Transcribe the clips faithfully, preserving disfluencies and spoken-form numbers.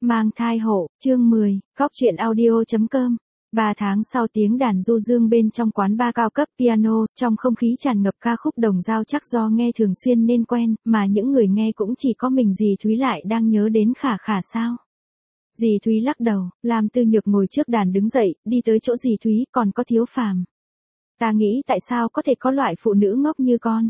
Mang thai hộ, chương mười, Cóc truyện audio.com. Ba tháng sau tiếng đàn du dương bên trong quán bar cao cấp piano, trong không khí tràn ngập ca khúc đồng dao chắc do nghe thường xuyên nên quen, mà những người nghe cũng chỉ có mình dì Thúy lại đang nhớ đến Khả Khả sao. Dì Thúy lắc đầu, Lam Tư Nhược ngồi trước đàn đứng dậy, đi tới chỗ dì Thúy, còn có Thiếu Phàm. Ta nghĩ tại sao có thể có loại phụ nữ ngốc như con.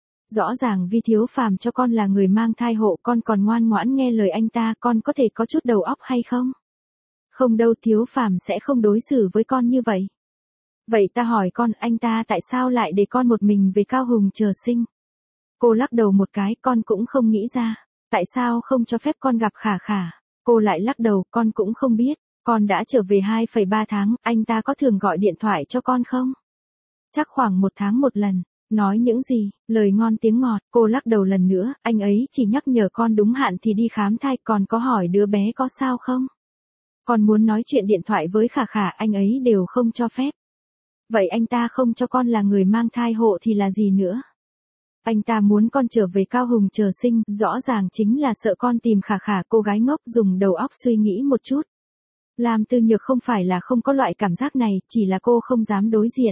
Rõ ràng vì Thiếu Phàm cho con là người mang thai hộ, con còn ngoan ngoãn nghe lời anh ta, con có thể có chút đầu óc hay không? Không đâu, Thiếu Phàm sẽ không đối xử với con như vậy. Vậy ta hỏi con, anh ta tại sao lại để con một mình về Cao Hùng chờ sinh? Cô lắc đầu một cái, con cũng không nghĩ ra. Tại sao không cho phép con gặp Khả Khả? Cô lại lắc đầu, con cũng không biết. Con đã trở về hai phẩy ba tháng, anh ta có thường gọi điện thoại cho con không? Chắc khoảng một tháng một lần. Nói những gì, lời ngon tiếng ngọt, cô lắc đầu lần nữa, anh ấy chỉ nhắc nhở con đúng hạn thì đi khám thai, còn có hỏi đứa bé có sao không? Con muốn nói chuyện điện thoại với Khả Khả, anh ấy đều không cho phép. Vậy anh ta không cho con là người mang thai hộ thì là gì nữa? Anh ta muốn con trở về Cao Hùng chờ sinh, rõ ràng chính là sợ con tìm Khả Khả. Cô gái ngốc dùng đầu óc suy nghĩ một chút. Lam Tư Nhược không phải là không có loại cảm giác này, chỉ là cô không dám đối diện.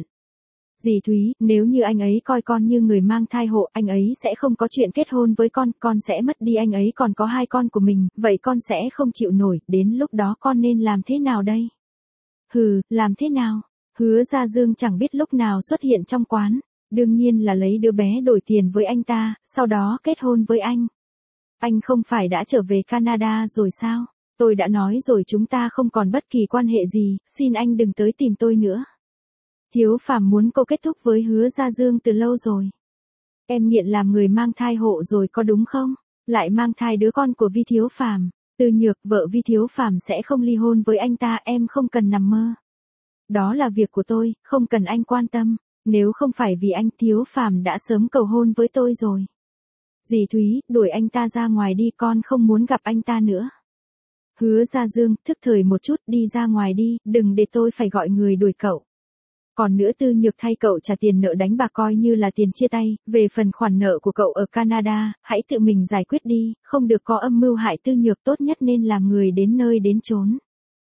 Dì Thúy, nếu như anh ấy coi con như người mang thai hộ, anh ấy sẽ không có chuyện kết hôn với con, con sẽ mất đi anh ấy còn có hai con của mình, vậy con sẽ không chịu nổi, đến lúc đó con nên làm thế nào đây? Hừ, làm thế nào? Hứa Gia Dương chẳng biết lúc nào xuất hiện trong quán, đương nhiên là lấy đứa bé đổi tiền với anh ta, sau đó kết hôn với anh. Anh không phải đã trở về Canada rồi sao? Tôi đã nói rồi chúng ta không còn bất kỳ quan hệ gì, xin anh đừng tới tìm tôi nữa. Thiếu Phàm muốn cô kết thúc với Hứa Gia Dương từ lâu rồi. Em nghiện làm người mang thai hộ rồi có đúng không? Lại mang thai đứa con của Vi Thiếu Phàm. Tư Nhược, vợ Vi Thiếu Phàm sẽ không ly hôn với anh ta, em không cần nằm mơ. Đó là việc của tôi, không cần anh quan tâm. Nếu không phải vì anh, Thiếu Phàm đã sớm cầu hôn với tôi rồi. Dì Thúy, đuổi anh ta ra ngoài đi, con không muốn gặp anh ta nữa. Hứa Gia Dương, thức thời một chút, đi ra ngoài đi, đừng để tôi phải gọi người đuổi cậu. Còn nữa, Tư Nhược thay cậu trả tiền nợ đánh bạc coi như là tiền chia tay, về phần khoản nợ của cậu ở Canada, hãy tự mình giải quyết đi, không được có âm mưu hại Tư Nhược, tốt nhất nên làm người đến nơi đến chốn.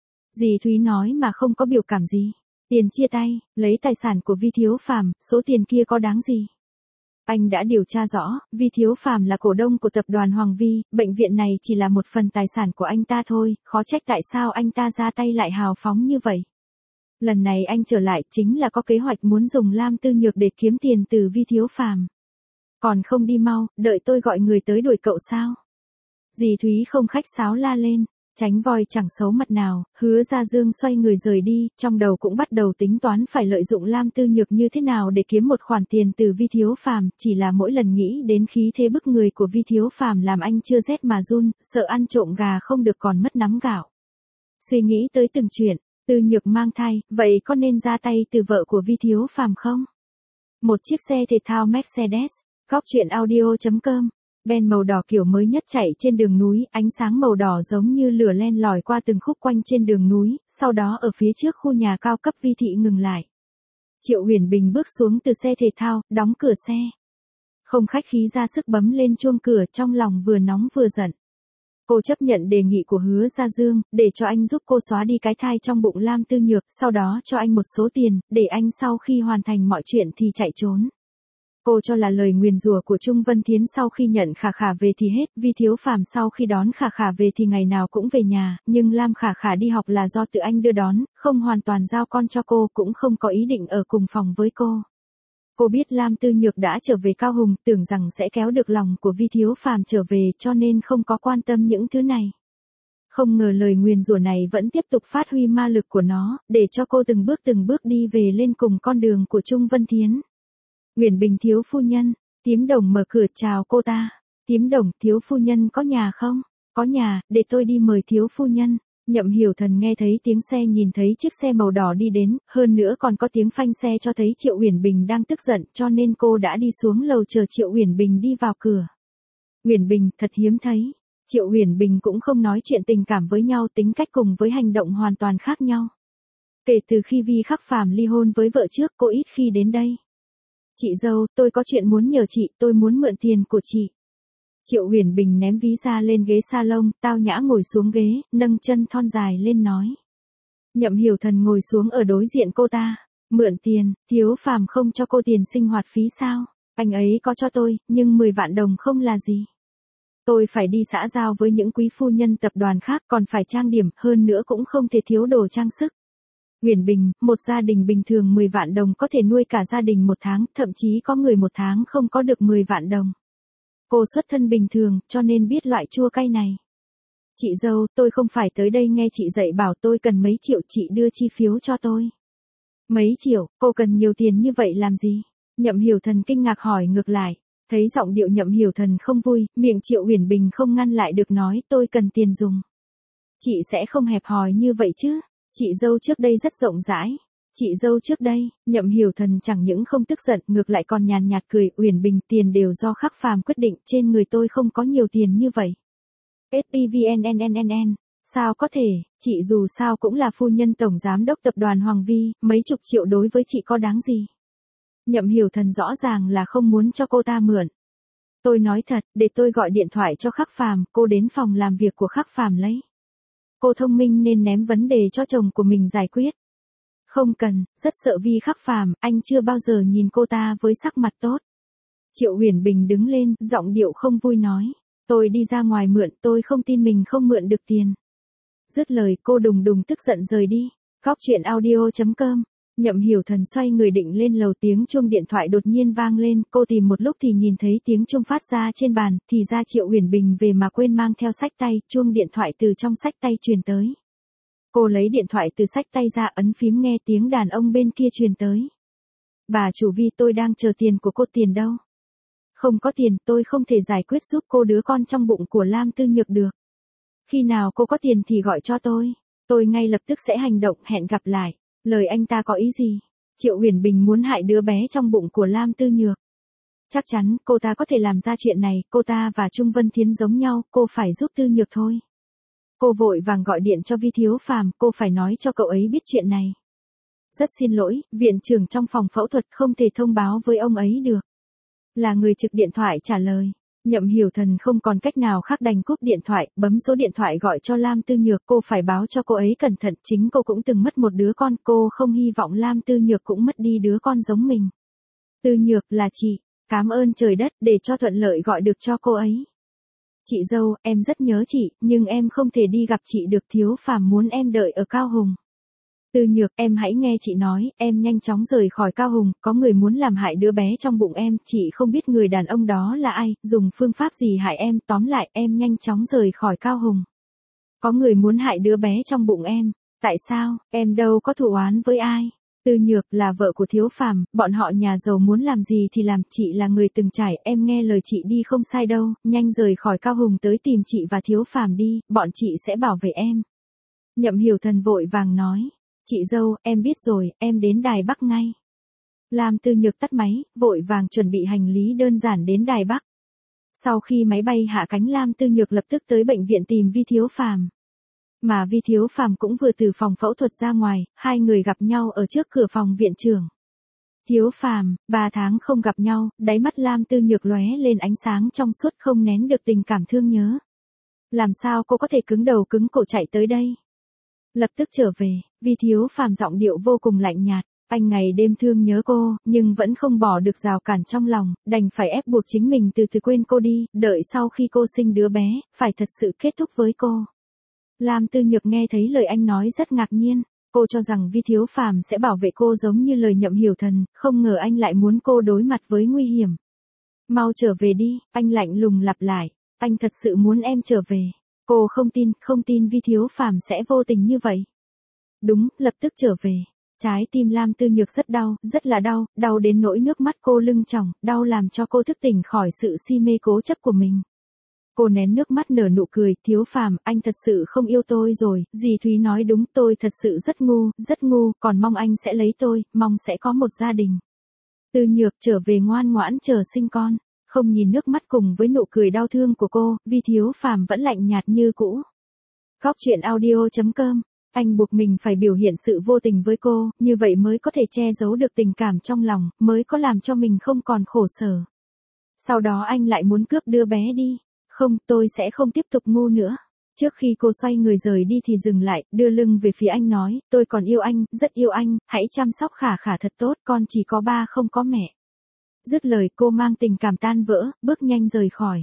Dì Thúy nói mà không có biểu cảm gì. Tiền chia tay, lấy tài sản của Vi Thiếu Phàm, số tiền kia có đáng gì? Anh đã điều tra rõ, Vi Thiếu Phàm là cổ đông của tập đoàn Hoàng Vi, bệnh viện này chỉ là một phần tài sản của anh ta thôi, khó trách tại sao anh ta ra tay lại hào phóng như vậy. Lần này anh trở lại chính là có kế hoạch muốn dùng Lam Tư Nhược để kiếm tiền từ Vi Thiếu Phàm. Còn không đi mau, đợi tôi gọi người tới đuổi cậu sao? Dì Thúy không khách sáo la lên, tránh voi chẳng xấu mặt nào. Hứa Gia Dương xoay người rời đi, trong đầu cũng bắt đầu tính toán phải lợi dụng Lam Tư Nhược như thế nào để kiếm một khoản tiền từ Vi Thiếu Phàm, chỉ là mỗi lần nghĩ đến khí thế bức người của Vi Thiếu Phàm làm anh chưa rét mà run, sợ ăn trộm gà không được còn mất nắm gạo. Suy nghĩ tới từng chuyện. Tư Nhược mang thai, vậy có nên ra tay từ vợ của Vi Thiếu Phàm không? Một chiếc xe thể thao Mercedes, Cóc truyện audio.com, ben màu đỏ kiểu mới nhất chạy trên đường núi, ánh sáng màu đỏ giống như lửa len lỏi qua từng khúc quanh trên đường núi, sau đó ở phía trước khu nhà cao cấp Vi thị ngừng lại. Triệu Huyền Bình bước xuống từ xe thể thao, đóng cửa xe. Không khách khí ra sức bấm lên chuông cửa, trong lòng vừa nóng vừa giận. Cô chấp nhận đề nghị của Hứa Gia Dương, để cho anh giúp cô xóa đi cái thai trong bụng Lam Tư Nhược, sau đó cho anh một số tiền, để anh sau khi hoàn thành mọi chuyện thì chạy trốn. Cô cho là lời nguyền rủa của Trung Vân Thiến sau khi nhận Khả Khả về thì hết, Vi Thiếu Phàm sau khi đón Khả Khả về thì ngày nào cũng về nhà, nhưng Lam Khả Khả đi học là do tự anh đưa đón, không hoàn toàn giao con cho cô, cũng không có ý định ở cùng phòng với cô. Cô biết Lam Tư Nhược đã trở về Cao Hùng, tưởng rằng sẽ kéo được lòng của Vi Thiếu Phàm trở về, cho nên không có quan tâm những thứ này. Không ngờ lời nguyền rủa này vẫn tiếp tục phát huy ma lực của nó, để cho cô từng bước từng bước đi về lên cùng con đường của Trung Vân Thiến. Huyền Bình thiếu phu nhân, Tím Đồng mở cửa chào cô ta. Tím Đồng, thiếu phu nhân có nhà không? Có nhà, để tôi đi mời thiếu phu nhân. Nhậm Hiểu Thần nghe thấy tiếng xe, nhìn thấy chiếc xe màu đỏ đi đến, hơn nữa còn có tiếng phanh xe cho thấy Triệu Uyển Bình đang tức giận, cho nên cô đã đi xuống lầu chờ Triệu Uyển Bình đi vào cửa. Uyển Bình, thật hiếm thấy. Triệu Uyển Bình cũng không nói chuyện tình cảm với nhau, tính cách cùng với hành động hoàn toàn khác nhau. Kể từ khi Vi Khắc Phàm ly hôn với vợ trước, cô ít khi đến đây. Chị dâu, tôi có chuyện muốn nhờ chị, tôi muốn mượn tiền của chị. Triệu Huyền Bình ném ví ra lên ghế salon, tao nhã ngồi xuống ghế, nâng chân thon dài lên nói. Nhậm Hiểu Thần ngồi xuống ở đối diện cô ta. Mượn tiền, Thiếu Phàm không cho cô tiền sinh hoạt phí sao? Anh ấy có cho tôi, nhưng mười vạn đồng không là gì. Tôi phải đi xã giao với những quý phu nhân tập đoàn khác, còn phải trang điểm, hơn nữa cũng không thể thiếu đồ trang sức. Huyền Bình, một gia đình bình thường mười vạn đồng có thể nuôi cả gia đình một tháng, thậm chí có người một tháng không có được mười vạn đồng. Cô xuất thân bình thường, cho nên biết loại chua cay này. Chị dâu, tôi không phải tới đây nghe chị dạy bảo tôi cần mấy triệu, chị đưa chi phiếu cho tôi. Mấy triệu, cô cần nhiều tiền như vậy làm gì? Nhậm Hiểu Thần kinh ngạc hỏi ngược lại. Thấy giọng điệu Nhậm Hiểu Thần không vui, miệng Triệu Huyền Bình không ngăn lại được nói tôi cần tiền dùng. Chị sẽ không hẹp hòi như vậy chứ? Chị dâu trước đây rất rộng rãi. Chị dâu trước đây, Nhậm Hiểu Thần chẳng những không tức giận, ngược lại còn nhàn nhạt cười, Huyền Bình, tiền đều do Khắc Phàm quyết định, trên người tôi không có nhiều tiền như vậy. ét pê vê en en en en en, sao có thể, chị dù sao cũng là phu nhân tổng giám đốc tập đoàn Hoàng Vi, mấy chục triệu đối với chị có đáng gì? Nhậm Hiểu Thần rõ ràng là không muốn cho cô ta mượn. Tôi nói thật, để tôi gọi điện thoại cho Khắc Phàm, cô đến phòng làm việc của Khắc Phàm lấy. Cô thông minh nên ném vấn đề cho chồng của mình giải quyết. Không cần, rất sợ Vi Khắc Phàm, anh chưa bao giờ nhìn cô ta với sắc mặt tốt. Triệu Huyền Bình đứng lên, giọng điệu không vui nói. Tôi đi ra ngoài mượn, tôi không tin mình không mượn được tiền. Dứt lời cô đùng đùng tức giận rời đi. Góc chuyện audio chấm com. Nhậm Hiểu Thần xoay người định lên lầu, tiếng chuông điện thoại đột nhiên vang lên, cô tìm một lúc thì nhìn thấy tiếng chuông phát ra trên bàn, thì ra Triệu Huyền Bình về mà quên mang theo xách tay, chuông điện thoại từ trong xách tay truyền tới. Cô lấy điện thoại từ xách tay ra, ấn phím nghe tiếng đàn ông bên kia truyền tới. Bà chủ Vi, tôi đang chờ tiền của cô. Tiền đâu? Không có tiền, tôi không thể giải quyết giúp cô đứa con trong bụng của Lam Tư Nhược được. Khi nào cô có tiền thì gọi cho tôi. Tôi ngay lập tức sẽ hành động, hẹn gặp lại. Lời anh ta có ý gì? Triệu Huyền Bình muốn hại đứa bé trong bụng của Lam Tư Nhược. Chắc chắn, cô ta có thể làm ra chuyện này, cô ta và Trung Vân Thiến giống nhau, cô phải giúp Tư Nhược thôi. Cô vội vàng gọi điện cho Vi Thiếu Phàm, cô phải nói cho cậu ấy biết chuyện này. Rất xin lỗi, viện trưởng trong phòng phẫu thuật không thể thông báo với ông ấy được. Là người trực điện thoại trả lời. Nhậm Hiểu Thần không còn cách nào khác đành cúp điện thoại, bấm số điện thoại gọi cho Lam Tư Nhược, cô phải báo cho cô ấy cẩn thận, chính cô cũng từng mất một đứa con, cô không hy vọng Lam Tư Nhược cũng mất đi đứa con giống mình. Tư Nhược, là chị, cảm ơn trời đất để cho thuận lợi gọi được cho cô ấy. Chị dâu, em rất nhớ chị, nhưng em không thể đi gặp chị được, Thiếu Phàm muốn em đợi ở Cao Hùng. Tư Nhược, em hãy nghe chị nói, em nhanh chóng rời khỏi Cao Hùng, có người muốn làm hại đứa bé trong bụng em, chị không biết người đàn ông đó là ai, dùng phương pháp gì hại em, tóm lại em nhanh chóng rời khỏi Cao Hùng. Có người muốn hại đứa bé trong bụng em, tại sao, em đâu có thù oán với ai. Tư Nhược, là vợ của Thiếu Phàm, bọn họ nhà giàu muốn làm gì thì làm, chị là người từng trải, em nghe lời chị đi không sai đâu, nhanh rời khỏi Cao Hùng tới tìm chị và Thiếu Phàm đi, bọn chị sẽ bảo vệ em. Nhậm Hiểu Thần vội vàng nói. Chị dâu, em biết rồi, em đến Đài Bắc ngay. Lam Tư Nhược tắt máy, vội vàng chuẩn bị hành lý đơn giản đến Đài Bắc. Sau khi máy bay hạ cánh, Lam Tư Nhược lập tức tới bệnh viện tìm Vi Thiếu Phàm. Mà Vi Thiếu Phàm cũng vừa từ phòng phẫu thuật ra ngoài, hai người gặp nhau ở trước cửa phòng viện trưởng. Thiếu Phàm, ba tháng không gặp nhau, đáy mắt Lam Tư Nhược lóe lên ánh sáng trong suốt, không nén được tình cảm thương nhớ. Làm sao cô có thể cứng đầu cứng cổ chạy tới đây? Lập tức trở về, Vi Thiếu Phàm giọng điệu vô cùng lạnh nhạt, anh ngày đêm thương nhớ cô, nhưng vẫn không bỏ được rào cản trong lòng, đành phải ép buộc chính mình từ từ quên cô đi, đợi sau khi cô sinh đứa bé, phải thật sự kết thúc với cô. Lam Tư Nhược nghe thấy lời anh nói rất ngạc nhiên, cô cho rằng Vi Thiếu Phàm sẽ bảo vệ cô giống như lời Nhậm Hiểu Thần, không ngờ anh lại muốn cô đối mặt với nguy hiểm. Mau trở về đi, anh lạnh lùng lặp lại, anh thật sự muốn em trở về. Cô không tin, không tin Vi Thiếu Phàm sẽ vô tình như vậy. Đúng, lập tức trở về. Trái tim Lam Tư Nhược rất đau, rất là đau, đau đến nỗi nước mắt cô lưng tròng, đau làm cho cô thức tỉnh khỏi sự si mê cố chấp của mình. Cô nén nước mắt nở nụ cười, Thiếu Phàm, anh thật sự không yêu tôi rồi, dì Thúy nói đúng, tôi thật sự rất ngu, rất ngu, còn mong anh sẽ lấy tôi, mong sẽ có một gia đình. Tư Nhược, trở về ngoan ngoãn chờ sinh con. Không nhìn nước mắt cùng với nụ cười đau thương của cô, Vi Thiếu Phàm vẫn lạnh nhạt như cũ. Góc chuyện audio chấm com. Anh buộc mình phải biểu hiện sự vô tình với cô, như vậy mới có thể che giấu được tình cảm trong lòng, mới có làm cho mình không còn khổ sở. Sau đó anh lại muốn cướp đứa bé đi. Không, tôi sẽ không tiếp tục ngu nữa. Trước khi cô xoay người rời đi thì dừng lại, đưa lưng về phía anh nói, tôi còn yêu anh, rất yêu anh, hãy chăm sóc Khả Khả thật tốt, con chỉ có ba không có mẹ. Dứt lời cô mang tình cảm tan vỡ, bước nhanh rời khỏi.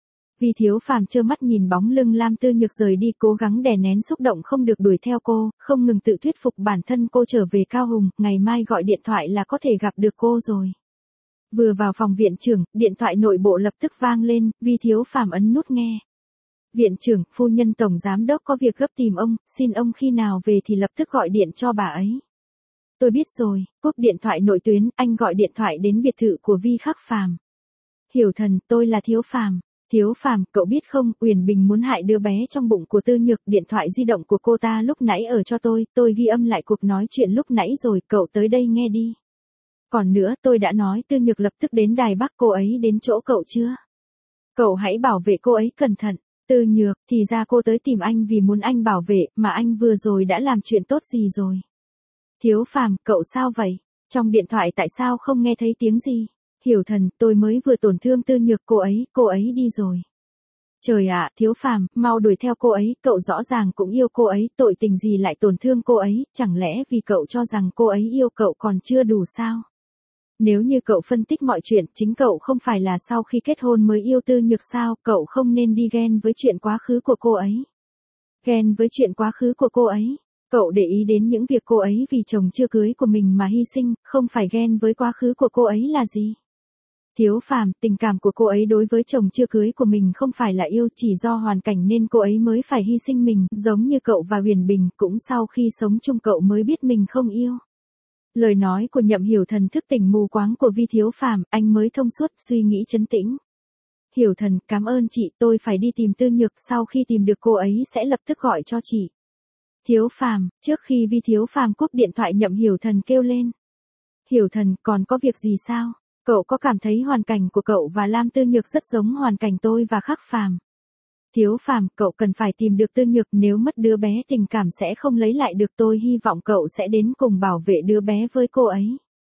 Vi Thiếu Phàm trơ mắt nhìn bóng lưng Lam Tư Nhược rời đi, cố gắng đè nén xúc động không được đuổi theo cô, không ngừng tự thuyết phục bản thân cô trở về Cao Hùng, ngày mai gọi điện thoại là có thể gặp được cô rồi. Vừa vào phòng viện trưởng, điện thoại nội bộ lập tức vang lên, Vi Thiếu Phàm ấn nút nghe. Viện trưởng, phu nhân tổng giám đốc có việc gấp tìm ông, xin ông khi nào về thì lập tức gọi điện cho bà ấy. Tôi biết rồi, cúp điện thoại nội tuyến, anh gọi điện thoại đến biệt thự của Vi Khắc Phàm. Hiểu Thần, tôi là Thiếu Phàm. Thiếu Phàm, cậu biết không, Uyển Bình muốn hại đứa bé trong bụng của Tư Nhược, điện thoại di động của cô ta lúc nãy ở cho tôi, tôi ghi âm lại cuộc nói chuyện lúc nãy rồi, cậu tới đây nghe đi. Còn nữa, tôi đã nói Tư Nhược lập tức đến Đài Bắc, cô ấy đến chỗ cậu chưa? Cậu hãy bảo vệ cô ấy cẩn thận. Tư Nhược, thì ra cô tới tìm anh vì muốn anh bảo vệ, mà anh vừa rồi đã làm chuyện tốt gì rồi? Thiếu Phàm, cậu sao vậy? Trong điện thoại tại sao không nghe thấy tiếng gì? Hiểu Thần, tôi mới vừa tổn thương Tư Nhược, cô ấy, cô ấy đi rồi. Trời ạ, Thiếu Phàm, mau đuổi theo cô ấy, cậu rõ ràng cũng yêu cô ấy, tội tình gì lại tổn thương cô ấy, chẳng lẽ vì cậu cho rằng cô ấy yêu cậu còn chưa đủ sao? Nếu như cậu phân tích mọi chuyện, chính cậu không phải là sau khi kết hôn mới yêu Tư Nhược sao, cậu không nên đi ghen với chuyện quá khứ của cô ấy. Ghen với chuyện quá khứ của cô ấy. Cậu để ý đến những việc cô ấy vì chồng chưa cưới của mình mà hy sinh, không phải ghen với quá khứ của cô ấy là gì? Thiếu Phàm, tình cảm của cô ấy đối với chồng chưa cưới của mình không phải là yêu, chỉ do hoàn cảnh nên cô ấy mới phải hy sinh mình, giống như cậu và Huyền Bình, cũng sau khi sống chung cậu mới biết mình không yêu. Lời nói của Nhậm Hiểu Thần thức tỉnh mù quáng của Vi Thiếu Phàm, anh mới thông suốt, suy nghĩ trấn tĩnh. Hiểu Thần, cảm ơn chị, tôi phải đi tìm Tư Nhược, sau khi tìm được cô ấy sẽ lập tức gọi cho chị. Thiếu Phàm, trước khi Vi Thiếu Phàm cúp điện thoại Nhậm Hiểu Thần kêu lên. Hiểu Thần, còn có việc gì sao? Cậu có cảm thấy hoàn cảnh của cậu và Lam Tư Nhược rất giống hoàn cảnh tôi và Khắc Phàm? Thiếu Phàm, cậu cần phải tìm được Tư Nhược, nếu mất đứa bé tình cảm sẽ không lấy lại được, tôi hy vọng cậu sẽ đến cùng bảo vệ đứa bé với cô ấy.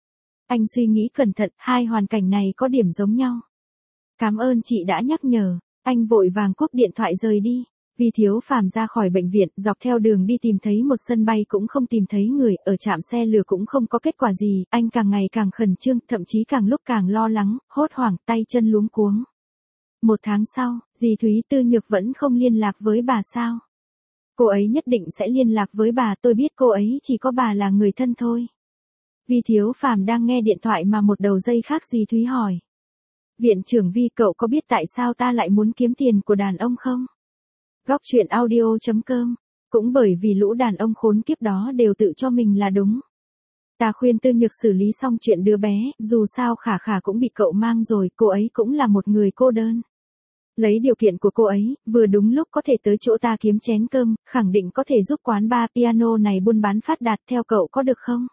Anh suy nghĩ cẩn thận, hai hoàn cảnh này có điểm giống nhau. Cảm ơn chị đã nhắc nhở, anh vội vàng cúp điện thoại rời đi. Vi Thiếu Phàm ra khỏi bệnh viện, dọc theo đường đi tìm thấy một sân bay cũng không tìm thấy người, ở trạm xe lửa cũng không có kết quả gì, anh càng ngày càng khẩn trương, thậm chí càng lúc càng lo lắng, hốt hoảng, tay chân luống cuống. Một tháng sau, dì Thúy Tư Nhược vẫn không liên lạc với bà sao? Cô ấy nhất định sẽ liên lạc với bà, tôi biết cô ấy chỉ có bà là người thân thôi. Vi Thiếu Phàm đang nghe điện thoại mà một đầu dây khác dì Thúy hỏi. Viện trưởng Vi, cậu có biết tại sao ta lại muốn kiếm tiền của đàn ông không? Góc truyện audio chấm com. Cũng bởi vì lũ đàn ông khốn kiếp đó đều tự cho mình là đúng. Ta khuyên Tư Nhược xử lý xong chuyện đứa bé, dù sao Khả Khả cũng bị cậu mang rồi, cô ấy cũng là một người cô đơn. Lấy điều kiện của cô ấy, vừa đúng lúc có thể tới chỗ ta kiếm chén cơm, khẳng định có thể giúp quán bar piano này buôn bán phát đạt, theo cậu có được không?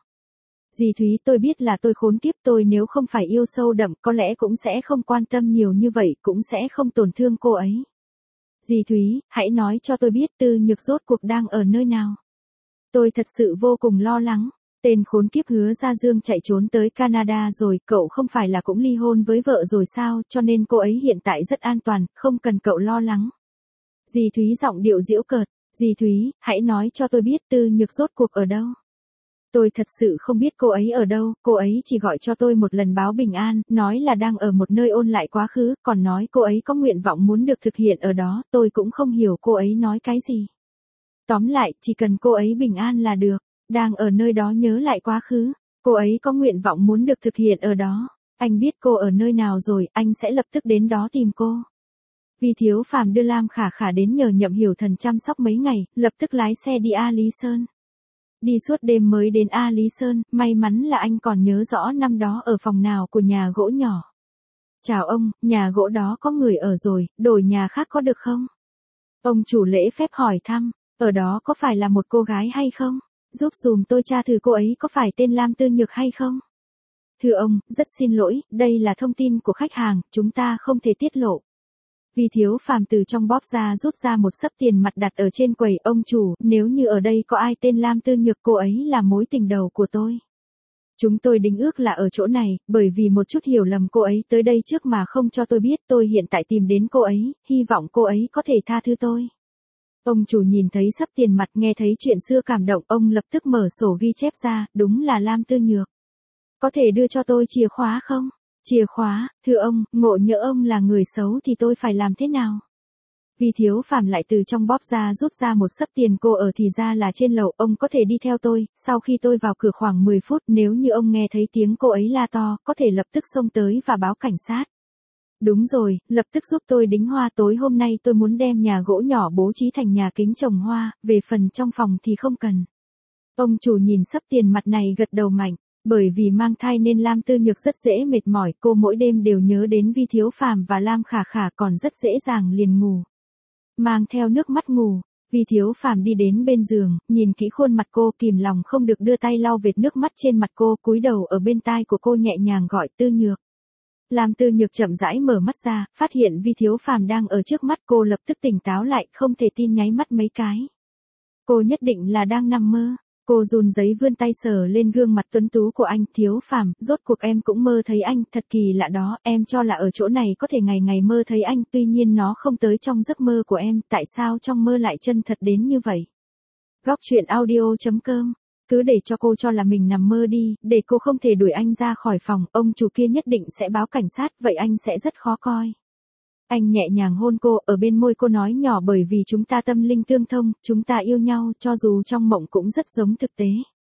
Dì Thúy, tôi biết là tôi khốn kiếp, tôi nếu không phải yêu sâu đậm, có lẽ cũng sẽ không quan tâm nhiều như vậy, cũng sẽ không tổn thương cô ấy. Dì Thúy, hãy nói cho tôi biết Tư Nhược rốt cuộc đang ở nơi nào. Tôi thật sự vô cùng lo lắng. Tên khốn kiếp Hứa Gia Dương chạy trốn tới Canada rồi, cậu không phải là cũng ly hôn với vợ rồi sao, cho nên cô ấy hiện tại rất an toàn, không cần cậu lo lắng. Dì Thúy giọng điệu giễu cợt, dì Thúy, hãy nói cho tôi biết Tư Nhược rốt cuộc ở đâu. Tôi thật sự không biết cô ấy ở đâu, cô ấy chỉ gọi cho tôi một lần báo bình an, nói là đang ở một nơi ôn lại quá khứ, còn nói cô ấy có nguyện vọng muốn được thực hiện ở đó, tôi cũng không hiểu cô ấy nói cái gì. Tóm lại, chỉ cần cô ấy bình an là được, đang ở nơi đó nhớ lại quá khứ, cô ấy có nguyện vọng muốn được thực hiện ở đó, anh biết cô ở nơi nào rồi, anh sẽ lập tức đến đó tìm cô. Vi Thiếu Phàm đưa Lam Khả Khả đến nhờ Nhậm Hiểu Thần chăm sóc mấy ngày, lập tức lái xe đi A Lý Sơn. Đi suốt đêm mới đến A Lý Sơn, may mắn là anh còn nhớ rõ năm đó ở phòng nào của nhà gỗ nhỏ. Chào ông, nhà gỗ đó có người ở rồi, đổi nhà khác có được không? Ông chủ lễ phép hỏi thăm, ở đó có phải là một cô gái hay không? Giúp dùm tôi tra thử cô ấy có phải tên Lam Tư Nhược hay không? Thưa ông, rất xin lỗi, đây là thông tin của khách hàng, chúng ta không thể tiết lộ. Vi Thiếu Phàm từ trong bóp ra rút ra một xấp tiền mặt đặt ở trên quầy, ông chủ, nếu như ở đây có ai tên Lam Tư Nhược, cô ấy là mối tình đầu của tôi. Chúng tôi đính ước là ở chỗ này, bởi vì một chút hiểu lầm cô ấy tới đây trước mà không cho tôi biết, tôi hiện tại tìm đến cô ấy, hy vọng cô ấy có thể tha thứ tôi. Ông chủ nhìn thấy sắp tiền mặt, nghe thấy chuyện xưa cảm động, ông lập tức mở sổ ghi chép ra, đúng là Lam Tư Nhược. Có thể đưa cho tôi chìa khóa không? Chìa khóa, thưa ông, ngộ nhỡ ông là người xấu thì tôi phải làm thế nào? Vi Thiếu Phàm lại từ trong bóp ra rút ra một xấp tiền, cô ở thì ra là trên lầu, ông có thể đi theo tôi, sau khi tôi vào cửa khoảng mười phút, nếu như ông nghe thấy tiếng cô ấy la to, có thể lập tức xông tới và báo cảnh sát. Đúng rồi, lập tức giúp tôi đính hoa, tối hôm nay tôi muốn đem nhà gỗ nhỏ bố trí thành nhà kính trồng hoa, về phần trong phòng thì không cần. Ông chủ nhìn xấp tiền mặt này gật đầu mạnh, bởi vì mang thai nên Lam Tư Nhược rất dễ mệt mỏi, cô mỗi đêm đều nhớ đến Vi Thiếu Phàm và Lam Khả Khả, còn rất dễ dàng liền ngủ. Mang theo nước mắt ngủ, Vi Thiếu Phàm đi đến bên giường, nhìn kỹ khuôn mặt cô, kìm lòng không được đưa tay lau vệt nước mắt trên mặt cô, cúi đầu ở bên tai của cô nhẹ nhàng gọi Tư Nhược. Lam Tư Nhược chậm rãi mở mắt ra, phát hiện Vi Thiếu Phàm đang ở trước mắt cô, lập tức tỉnh táo lại, không thể tin nháy mắt mấy cái. Cô nhất định là đang nằm mơ. Cô run rẩy vươn tay sờ lên gương mặt tuấn tú của anh. Thiếu Phàm, rốt cuộc em cũng mơ thấy anh, thật kỳ lạ đó, em cho là ở chỗ này có thể ngày ngày mơ thấy anh, tuy nhiên nó không tới trong giấc mơ của em, tại sao trong mơ lại chân thật đến như vậy? Góc truyện audio chấm com. Cứ để cho cô cho là mình nằm mơ đi, để cô không thể đuổi anh ra khỏi phòng, ông chủ kia nhất định sẽ báo cảnh sát, vậy anh sẽ rất khó coi. Anh nhẹ nhàng hôn cô, ở bên môi cô nói nhỏ, bởi vì chúng ta tâm linh tương thông, chúng ta yêu nhau, cho dù trong mộng cũng rất giống thực tế.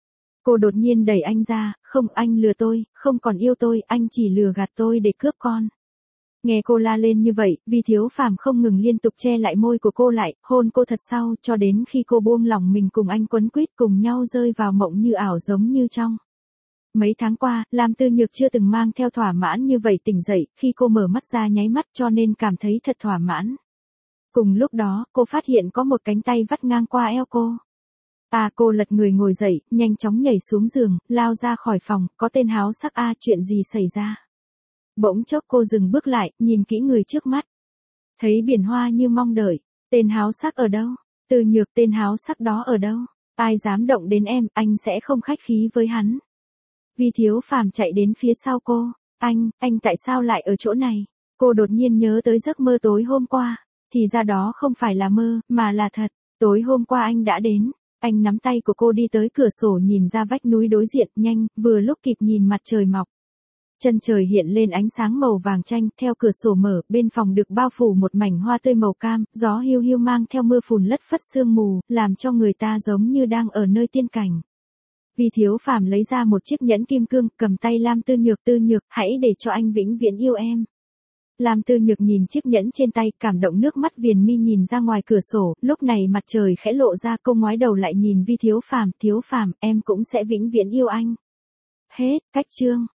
Cô đột nhiên đẩy anh ra, không, anh lừa tôi, không còn yêu tôi, anh chỉ lừa gạt tôi để cướp con. Nghe cô la lên như vậy, Vi Thiếu Phàm không ngừng liên tục che lại môi của cô lại, hôn cô thật sâu, cho đến khi cô buông lỏng mình cùng anh quấn quýt cùng nhau rơi vào mộng như ảo, giống như trong. Mấy tháng qua, Lam Tư Nhược chưa từng mang theo thỏa mãn như vậy, tỉnh dậy, khi cô mở mắt ra nháy mắt cho nên cảm thấy thật thỏa mãn. Cùng lúc đó, cô phát hiện có một cánh tay vắt ngang qua eo cô. À, cô lật người ngồi dậy, nhanh chóng nhảy xuống giường, lao ra khỏi phòng, có tên háo sắc a, à, chuyện gì xảy ra? Bỗng chốc cô dừng bước lại, nhìn kỹ người trước mắt. Thấy biển hoa như mong đợi, tên háo sắc ở đâu? Tư Nhược, tên háo sắc đó ở đâu? Ai dám động đến em, anh sẽ không khách khí với hắn. Vi Thiếu Phàm chạy đến phía sau cô, anh, anh tại sao lại ở chỗ này? Cô đột nhiên nhớ tới giấc mơ tối hôm qua, thì ra đó không phải là mơ, mà là thật, tối hôm qua anh đã đến, anh nắm tay của cô đi tới cửa sổ nhìn ra vách núi đối diện, nhanh, vừa lúc kịp nhìn mặt trời mọc. Chân trời hiện lên ánh sáng màu vàng chanh, theo cửa sổ mở, bên phòng được bao phủ một mảnh hoa tươi màu cam, gió hiu hiu mang theo mưa phùn lất phất sương mù, làm cho người ta giống như đang ở nơi tiên cảnh. Vi Thiếu Phàm lấy ra một chiếc nhẫn kim cương, cầm tay Lam Tư Nhược, Tư Nhược, hãy để cho anh vĩnh viễn yêu em. Lam Tư Nhược nhìn chiếc nhẫn trên tay, cảm động, nước mắt viền mi, nhìn ra ngoài cửa sổ, lúc này mặt trời khẽ lộ ra, cô ngoái đầu lại nhìn Vi Thiếu Phàm, Thiếu Phàm, em cũng sẽ vĩnh viễn yêu anh. Hết, cách chương.